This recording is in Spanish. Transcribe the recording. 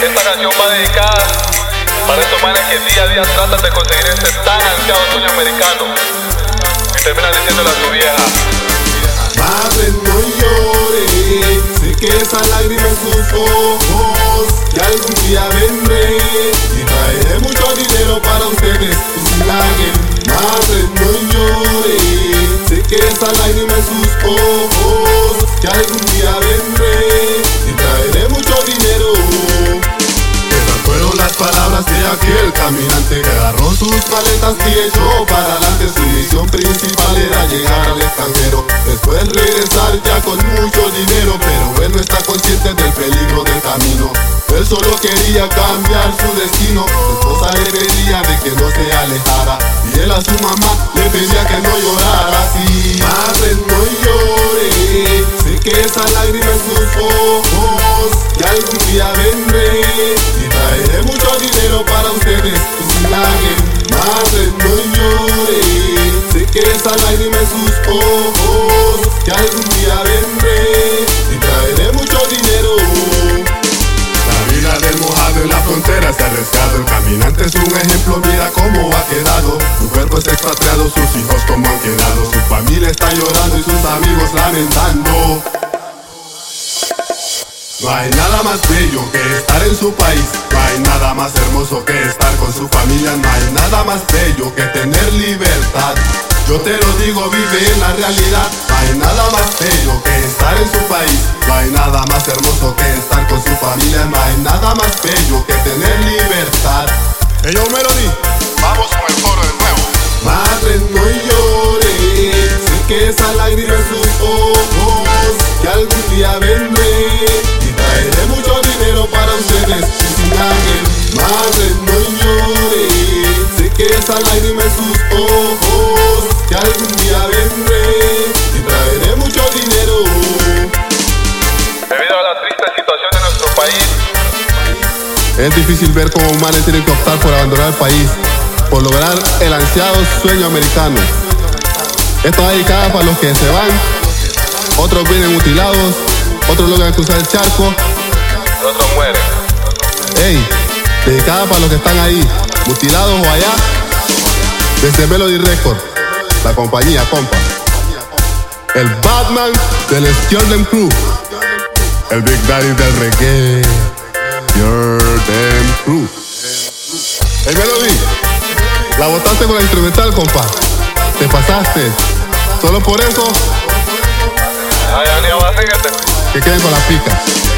Esta canción va dedicada para esos manes que día a día tratan de conseguir ese tan ansiado sueño americano y terminan diciéndole a su vieja: madre, no llore, sé que esa lágrima en sus ojos, que algún día vendré y traeré mucho dinero para ustedes y sin lágrimas. Madre, no llore, sé que esa lágrima en sus ojos, que algún día vendré y traeré mucho dinero. Esas fueron las palabras de aquel caminante que agarró sus maletas y echó para adelante. Su misión principal era llegar al extranjero, después regresar ya con mucho dinero, pero él no está consciente del peligro del camino. Él solo quería cambiar su destino. Su esposa le pedía de que no se alejara y él a su mamá le pedía que no llorara así. Madre, no llore, sé que esa lágrima en sus ojos, que algún día vendré y traeré mucho dinero para ustedes y sin lágrimas. Madre, no llore, sé que esa lágrima en sus ojos, que algún día vendré y traeré mucho dinero. La vida del mojado en la frontera se ha arriesgado. El caminante es un ejemplo, mira cómo ha quedado. Su cuerpo está expatriado, sus hijos como han quedado. Su familia está llorando y sus amigos lamentando. No hay nada más bello que estar en su país. No hay nada más hermoso que estar con su familia. No hay nada más bello que tener libertad. Yo te lo digo, vive en la realidad. No hay nada más bello que estar en su país. No hay nada más hermoso que estar con su familia. No hay nada más bello que tener libertad. Yo Melody, vamos con el coro de nuevo. madre, no llore, sé que esa lágrima en sus ojos, que algún día vendré y traeré mucho dinero para ustedes y sin lágrimas. Madre, no llore, sé que esa lágrima en sus ojos, que algún día vendré y traeré mucho dinero. Debido a la triste situación de nuestro país, es difícil ver cómo humanos tienen que optar por abandonar el país, por lograr el ansiado sueño americano. Esto va dedicado para los que se van, otros vienen mutilados, otros logran cruzar el charco, otros mueren. Ey, dedicada para los que están ahí, mutilados o allá, desde Melody Record, la compañía, compa. El Batman del Jordan Crew, el Big Daddy del reggae, Jordan Crew. Hey Melody, la botaste con la instrumental, compa. Te pasaste. Solo por eso, Ay, Aníbal, fíjate. que queden con la pica.